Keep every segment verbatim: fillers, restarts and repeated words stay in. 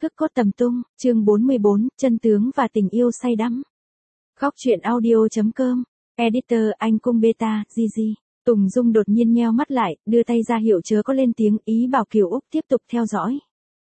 Cước cốt tầm tung, chương bốn mươi bốn, chân tướng và tình yêu say đắm. Góc truyện audio.com, Editor anh cung beta, Gigi. Tùng Dung đột nhiên nheo mắt lại, đưa tay ra hiệu chớ có lên tiếng, ý bảo Kiều Úc tiếp tục theo dõi.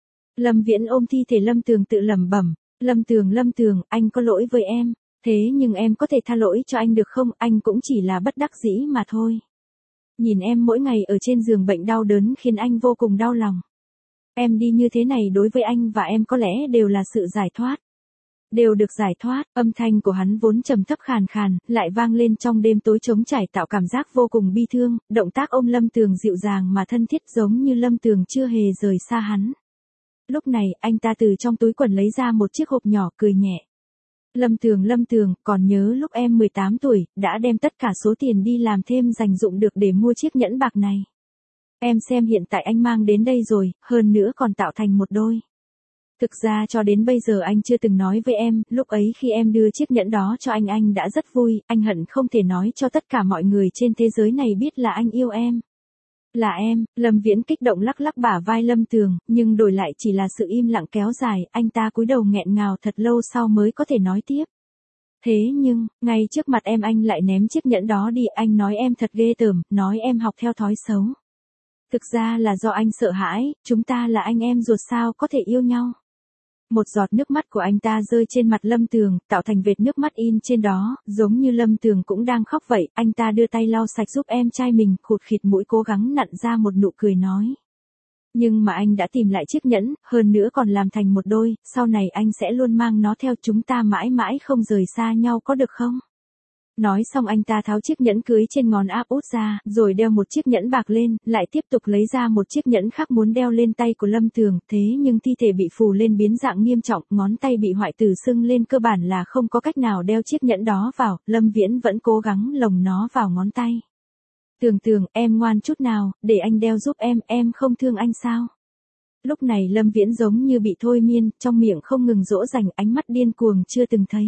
Lâm Viễn ôm thi thể Lâm Tường tự lẩm bẩm, Lâm Tường Lâm Tường, anh có lỗi với em, thế nhưng em có thể tha lỗi cho anh được không, anh cũng chỉ là bất đắc dĩ mà thôi. Nhìn em mỗi ngày ở trên giường bệnh đau đớn khiến anh vô cùng đau lòng. Em đi như thế này đối với anh và em có lẽ đều là sự giải thoát. Đều được giải thoát, âm thanh của hắn vốn trầm thấp khàn khàn, lại vang lên trong đêm tối trống trải tạo cảm giác vô cùng bi thương, động tác ôm Lâm Tường dịu dàng mà thân thiết giống như Lâm Tường chưa hề rời xa hắn. Lúc này, anh ta từ trong túi quần lấy ra một chiếc hộp nhỏ cười nhẹ. Lâm Tường Lâm Tường, còn nhớ lúc em mười tám tuổi, đã đem tất cả số tiền đi làm thêm dành dụng được để mua chiếc nhẫn bạc này. Em xem hiện tại anh mang đến đây rồi, hơn nữa còn tạo thành một đôi. Thực ra cho đến bây giờ anh chưa từng nói với em, lúc ấy khi em đưa chiếc nhẫn đó cho anh anh đã rất vui, anh hận không thể nói cho tất cả mọi người trên thế giới này biết là anh yêu em. Là em, Lâm Viễn kích động lắc lắc bả vai Lâm Tường, nhưng đổi lại chỉ là sự im lặng kéo dài, anh ta cúi đầu nghẹn ngào thật lâu sau mới có thể nói tiếp. Thế nhưng, ngay trước mặt em anh lại ném chiếc nhẫn đó đi, anh nói em thật ghê tởm, nói em học theo thói xấu. Thực ra là do anh sợ hãi, chúng ta là anh em ruột sao có thể yêu nhau. Một giọt nước mắt của anh ta rơi trên mặt Lâm Tường, tạo thành vệt nước mắt in trên đó, giống như Lâm Tường cũng đang khóc vậy, anh ta đưa tay lau sạch giúp em trai mình, khụt khịt mũi cố gắng nặn ra một nụ cười nói. Nhưng mà anh đã tìm lại chiếc nhẫn, hơn nữa còn làm thành một đôi, sau này anh sẽ luôn mang nó theo chúng ta mãi mãi không rời xa nhau có được không? Nói xong anh ta tháo chiếc nhẫn cưới trên ngón áp út ra, rồi đeo một chiếc nhẫn bạc lên, lại tiếp tục lấy ra một chiếc nhẫn khác muốn đeo lên tay của Lâm Tường, thế nhưng thi thể bị phù lên biến dạng nghiêm trọng, ngón tay bị hoại tử sưng lên cơ bản là không có cách nào đeo chiếc nhẫn đó vào, Lâm Viễn vẫn cố gắng lồng nó vào ngón tay. Tường Tường, em ngoan chút nào, để anh đeo giúp em, em không thương anh sao? Lúc này Lâm Viễn giống như bị thôi miên, trong miệng không ngừng dỗ dành, ánh mắt điên cuồng chưa từng thấy.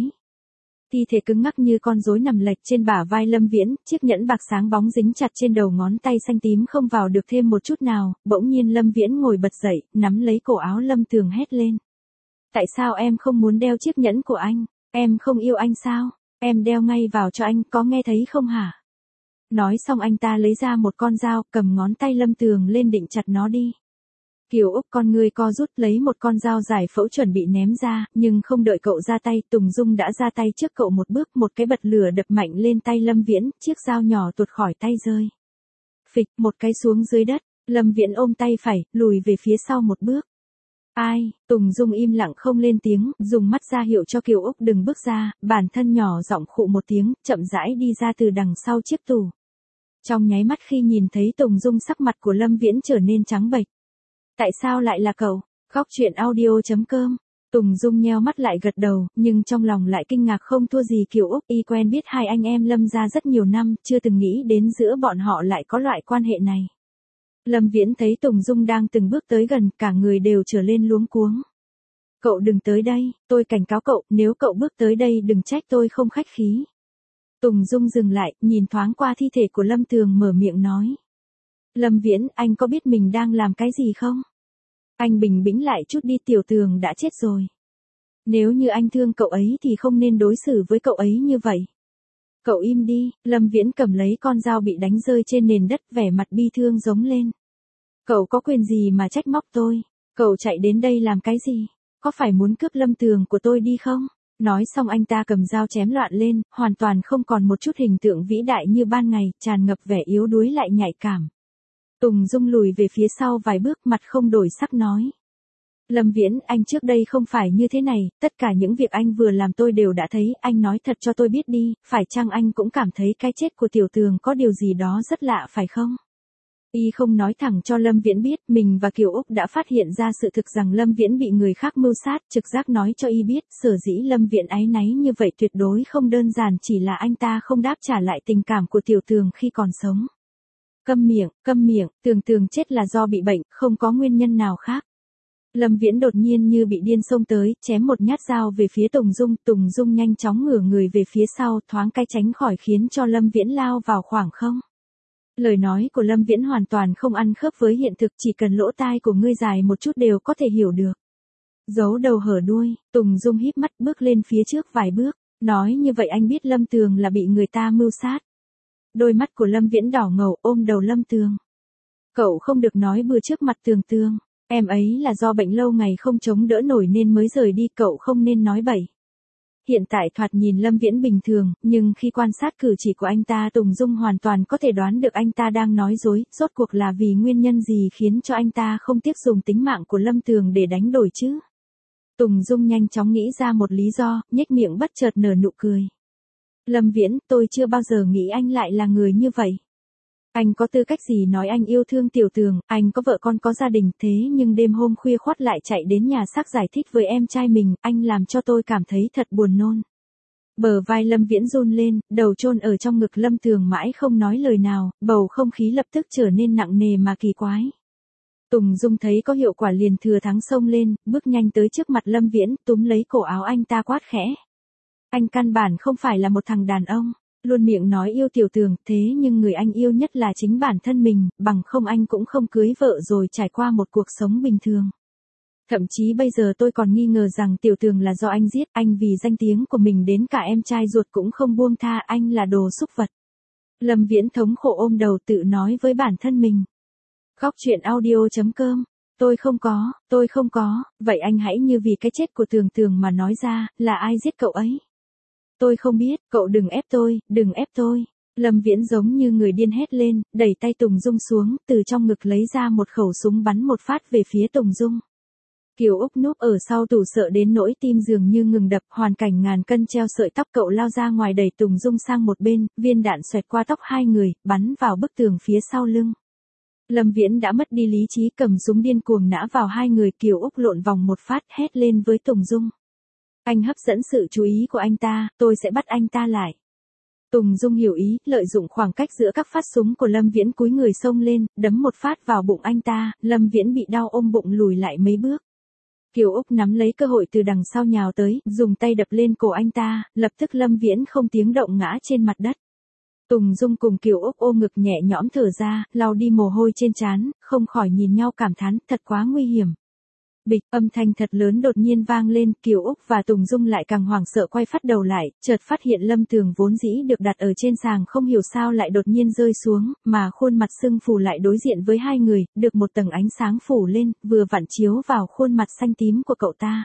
Thi thể cứng ngắc như con rối nằm lệch trên bả vai Lâm Viễn, chiếc nhẫn bạc sáng bóng dính chặt trên đầu ngón tay xanh tím không vào được thêm một chút nào, bỗng nhiên Lâm Viễn ngồi bật dậy, nắm lấy cổ áo Lâm Tường hét lên. Tại sao em không muốn đeo chiếc nhẫn của anh? Em không yêu anh sao? Em đeo ngay vào cho anh, có nghe thấy không hả? Nói xong anh ta lấy ra một con dao, cầm ngón tay Lâm Tường lên định chặt nó đi. Kiều Úc con người co rút lấy một con dao giải phẫu chuẩn bị ném ra, nhưng không đợi cậu ra tay, Tùng Dung đã ra tay trước cậu một bước, một cái bật lửa đập mạnh lên tay Lâm Viễn, chiếc dao nhỏ tuột khỏi tay rơi. Phịch, một cái xuống dưới đất, Lâm Viễn ôm tay phải, lùi về phía sau một bước. Ai, Tùng Dung im lặng không lên tiếng, dùng mắt ra hiệu cho Kiều Úc đừng bước ra, bản thân nhỏ giọng khụ một tiếng, chậm rãi đi ra từ đằng sau chiếc tủ. Trong nháy mắt khi nhìn thấy Tùng Dung sắc mặt của Lâm Viễn trở nên trắng bệch. Tại sao lại là cậu? Góc truyện audio.com. Tùng Dung nheo mắt lại gật đầu, nhưng trong lòng lại kinh ngạc không thua gì Kiều Úc, y quen biết hai anh em Lâm gia rất nhiều năm, chưa từng nghĩ đến giữa bọn họ lại có loại quan hệ này. Lâm Viễn thấy Tùng Dung đang từng bước tới gần, cả người đều trở lên luống cuống. Cậu đừng tới đây, tôi cảnh cáo cậu, nếu cậu bước tới đây đừng trách tôi không khách khí. Tùng Dung dừng lại, nhìn thoáng qua thi thể của Lâm Tường mở miệng nói. Lâm Viễn, anh có biết mình đang làm cái gì không? Anh bình tĩnh lại chút đi, Tiểu Tường đã chết rồi. Nếu như anh thương cậu ấy thì không nên đối xử với cậu ấy như vậy. Cậu im đi, Lâm Viễn cầm lấy con dao bị đánh rơi trên nền đất, vẻ mặt bi thương giống lên. Cậu có quyền gì mà trách móc tôi? Cậu chạy đến đây làm cái gì? Có phải muốn cướp Lâm Tường của tôi đi không? Nói xong anh ta cầm dao chém loạn lên, hoàn toàn không còn một chút hình tượng vĩ đại như ban ngày, tràn ngập vẻ yếu đuối lại nhạy cảm. Tùng Dung lùi về phía sau vài bước, mặt không đổi sắc nói. Lâm Viễn, anh trước đây không phải như thế này, tất cả những việc anh vừa làm tôi đều đã thấy, anh nói thật cho tôi biết đi, phải chăng anh cũng cảm thấy cái chết của Tiểu Tường có điều gì đó rất lạ phải không? Y không nói thẳng cho Lâm Viễn biết, mình và Kiều Úc đã phát hiện ra sự thực rằng Lâm Viễn bị người khác mưu sát, trực giác nói cho Y biết, sở dĩ Lâm Viễn áy náy như vậy tuyệt đối không đơn giản chỉ là anh ta không đáp trả lại tình cảm của Tiểu Tường khi còn sống. Câm miệng, câm miệng, Tường Tường chết là do bị bệnh, không có nguyên nhân nào khác. Lâm Viễn đột nhiên như bị điên xông tới, chém một nhát dao về phía Tùng Dung, Tùng Dung nhanh chóng ngửa người về phía sau, thoáng cái tránh khỏi khiến cho Lâm Viễn lao vào khoảng không. Lời nói của Lâm Viễn hoàn toàn không ăn khớp với hiện thực, chỉ cần lỗ tai của ngươi dài một chút đều có thể hiểu được. Giấu đầu hở đuôi, Tùng Dung híp mắt bước lên phía trước vài bước, nói như vậy anh biết Lâm Tường là bị người ta mưu sát. Đôi mắt của Lâm Viễn đỏ ngầu ôm đầu Lâm Tường. Cậu không được nói bừa trước mặt Tường Tường, em ấy là do bệnh lâu ngày không chống đỡ nổi nên mới rời đi, cậu không nên nói bậy. Hiện tại thoạt nhìn Lâm Viễn bình thường, nhưng khi quan sát cử chỉ của anh ta Tùng Dung hoàn toàn có thể đoán được anh ta đang nói dối, rốt cuộc là vì nguyên nhân gì khiến cho anh ta không tiếc dùng tính mạng của Lâm Tường để đánh đổi chứ. Tùng Dung nhanh chóng nghĩ ra một lý do, nhếch miệng bất chợt nở nụ cười. Lâm Viễn, tôi chưa bao giờ nghĩ anh lại là người như vậy. Anh có tư cách gì nói anh yêu thương Tiểu Tường, anh có vợ con có gia đình, thế nhưng đêm hôm khuya khoắt lại chạy đến nhà xác giải thích với em trai mình, anh làm cho tôi cảm thấy thật buồn nôn. Bờ vai Lâm Viễn run lên, đầu chôn ở trong ngực Lâm Tường mãi không nói lời nào, bầu không khí lập tức trở nên nặng nề mà kỳ quái. Tùng Dung thấy có hiệu quả liền thừa thắng xông lên, bước nhanh tới trước mặt Lâm Viễn, túm lấy cổ áo anh ta quát khẽ. Anh căn bản không phải là một thằng đàn ông, luôn miệng nói yêu Tiểu Tường, thế nhưng người anh yêu nhất là chính bản thân mình, bằng không anh cũng không cưới vợ rồi trải qua một cuộc sống bình thường. Thậm chí bây giờ tôi còn nghi ngờ rằng Tiểu Tường là do anh giết, anh vì danh tiếng của mình đến cả em trai ruột cũng không buông tha, anh là đồ súc vật. Lâm Viễn thống khổ ôm đầu tự nói với bản thân mình. Góc truyện audio chấm com. Tôi không có, tôi không có, vậy anh hãy như vì cái chết của Tường Tường mà nói ra, là ai giết cậu ấy? Tôi không biết, cậu đừng ép tôi, đừng ép tôi. Lâm Viễn giống như người điên hét lên, đẩy tay Tùng Dung xuống, từ trong ngực lấy ra một khẩu súng bắn một phát về phía Tùng Dung. Kiều Úc núp ở sau tủ sợ đến nỗi tim dường như ngừng đập, hoàn cảnh ngàn cân treo sợi tóc, cậu lao ra ngoài đẩy Tùng Dung sang một bên, viên đạn xoẹt qua tóc hai người, bắn vào bức tường phía sau lưng. Lâm Viễn đã mất đi lý trí, cầm súng điên cuồng nã vào hai người, Kiều Úc lộn vòng một phát hét lên với Tùng Dung. Anh hấp dẫn sự chú ý của anh ta, tôi sẽ bắt anh ta lại. Tùng Dung hiểu ý, lợi dụng khoảng cách giữa các phát súng của Lâm Viễn cúi người xông lên, đấm một phát vào bụng anh ta, Lâm Viễn bị đau ôm bụng lùi lại mấy bước. Kiều Úc nắm lấy cơ hội từ đằng sau nhào tới, dùng tay đập lên cổ anh ta, lập tức Lâm Viễn không tiếng động ngã trên mặt đất. Tùng Dung cùng Kiều Úc ôm ngực nhẹ nhõm thở ra, lau đi mồ hôi trên trán, không khỏi nhìn nhau cảm thán, thật quá nguy hiểm. Bịch, âm thanh thật lớn đột nhiên vang lên, Kiều Úc và Tùng Dung lại càng hoảng sợ quay phát đầu lại, chợt phát hiện Lâm Tường vốn dĩ được đặt ở trên sàng không hiểu sao lại đột nhiên rơi xuống, mà khuôn mặt sưng phù lại đối diện với hai người, được một tầng ánh sáng phủ lên, vừa vặn chiếu vào khuôn mặt xanh tím của cậu ta.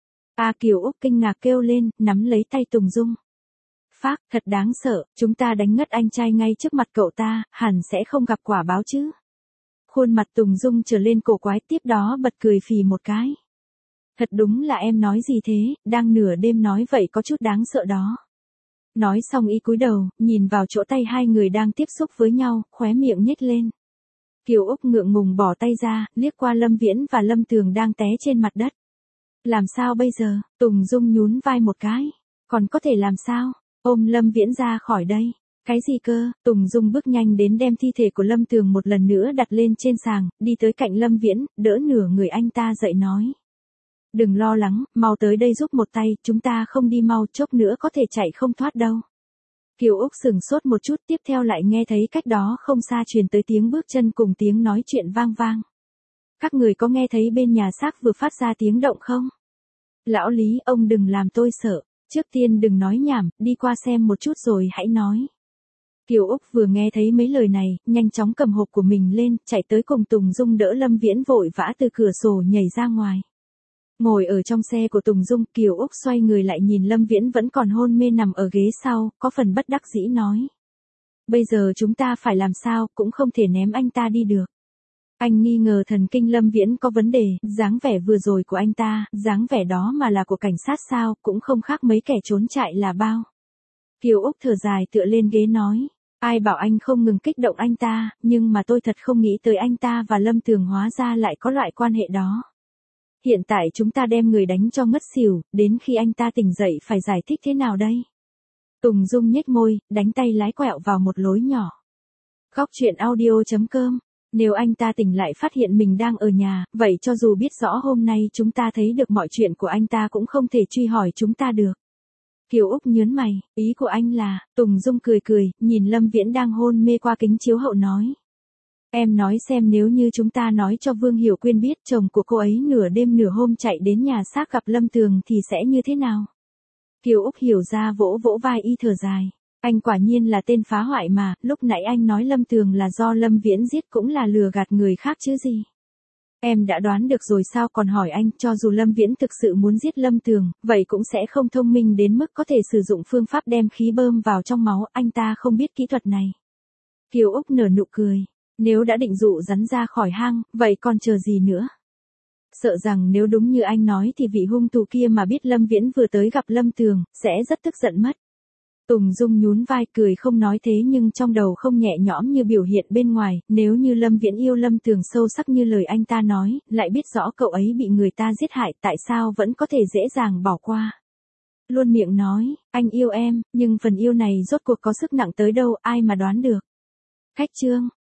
A Kiều Úc kinh ngạc kêu lên, nắm lấy tay Tùng Dung. Phác, thật đáng sợ, chúng ta đánh ngất anh trai ngay trước mặt cậu ta, hẳn sẽ không gặp quả báo chứ. Khuôn mặt Tùng Dung trở lên cổ quái, tiếp đó bật cười phì một cái. Thật đúng là em nói gì thế, đang nửa đêm nói vậy có chút đáng sợ đó. Nói xong y cúi đầu, nhìn vào chỗ tay hai người đang tiếp xúc với nhau, khóe miệng nhếch lên. Kiều Úc ngượng ngùng bỏ tay ra, liếc qua Lâm Viễn và Lâm Tường đang té trên mặt đất. Làm sao bây giờ? Tùng Dung nhún vai một cái. Còn có thể làm sao? Ôm Lâm Viễn ra khỏi đây. Cái gì cơ? Tùng Dung bước nhanh đến đem thi thể của Lâm Tường một lần nữa đặt lên trên sàng, đi tới cạnh Lâm Viễn, đỡ nửa người anh ta dậy nói. Đừng lo lắng, mau tới đây giúp một tay, chúng ta không đi mau chốc nữa có thể chạy không thoát đâu. Kiều Úc sừng sốt một chút, tiếp theo lại nghe thấy cách đó không xa truyền tới tiếng bước chân cùng tiếng nói chuyện vang vang. Các người có nghe thấy bên nhà xác vừa phát ra tiếng động không? Lão Lý, ông đừng làm tôi sợ. Trước tiên đừng nói nhảm, đi qua xem một chút rồi hãy nói. Kiều Úc vừa nghe thấy mấy lời này, nhanh chóng cầm hộp của mình lên, chạy tới cùng Tùng Dung đỡ Lâm Viễn vội vã từ cửa sổ nhảy ra ngoài. Ngồi ở trong xe của Tùng Dung, Kiều Úc xoay người lại nhìn Lâm Viễn vẫn còn hôn mê nằm ở ghế sau, có phần bất đắc dĩ nói. Bây giờ chúng ta phải làm sao, cũng không thể ném anh ta đi được. Anh nghi ngờ thần kinh Lâm Viễn có vấn đề, dáng vẻ vừa rồi của anh ta, dáng vẻ đó mà là của cảnh sát sao, cũng không khác mấy kẻ trốn chạy là bao. Kiều Úc thở dài tựa lên ghế nói, ai bảo anh không ngừng kích động anh ta, nhưng mà tôi thật không nghĩ tới anh ta và Lâm Tường hóa ra lại có loại quan hệ đó. Hiện tại chúng ta đem người đánh cho ngất xỉu, đến khi anh ta tỉnh dậy phải giải thích thế nào đây? Tùng Dung nhếch môi, đánh tay lái quẹo vào một lối nhỏ. Góc truyện audio chấm com. Nếu anh ta tỉnh lại phát hiện mình đang ở nhà, vậy cho dù biết rõ hôm nay chúng ta thấy được mọi chuyện của anh ta cũng không thể truy hỏi chúng ta được. Kiều Úc nhớn mày, ý của anh là, Tùng Dung cười cười, nhìn Lâm Viễn đang hôn mê qua kính chiếu hậu nói. Em nói xem nếu như chúng ta nói cho Vương Hiểu Quyên biết chồng của cô ấy nửa đêm nửa hôm chạy đến nhà xác gặp Lâm Tường thì sẽ như thế nào? Kiều Úc hiểu ra vỗ vỗ vai y thở dài. Anh quả nhiên là tên phá hoại mà, lúc nãy anh nói Lâm Tường là do Lâm Viễn giết cũng là lừa gạt người khác chứ gì. Em đã đoán được rồi sao còn hỏi anh, cho dù Lâm Viễn thực sự muốn giết Lâm Tường, vậy cũng sẽ không thông minh đến mức có thể sử dụng phương pháp đem khí bơm vào trong máu, anh ta không biết kỹ thuật này. Kiều Úc nở nụ cười, nếu đã định dụ rắn ra khỏi hang, vậy còn chờ gì nữa? Sợ rằng nếu đúng như anh nói thì vị hung thủ kia mà biết Lâm Viễn vừa tới gặp Lâm Tường, sẽ rất tức giận mất. Tùng Dung nhún vai cười không nói thế nhưng trong đầu không nhẹ nhõm như biểu hiện bên ngoài, nếu như Lâm Viễn yêu Lâm Tường sâu sắc như lời anh ta nói, lại biết rõ cậu ấy bị người ta giết hại tại sao vẫn có thể dễ dàng bỏ qua. Luôn miệng nói, anh yêu em, nhưng phần yêu này rốt cuộc có sức nặng tới đâu ai mà đoán được. Khách trương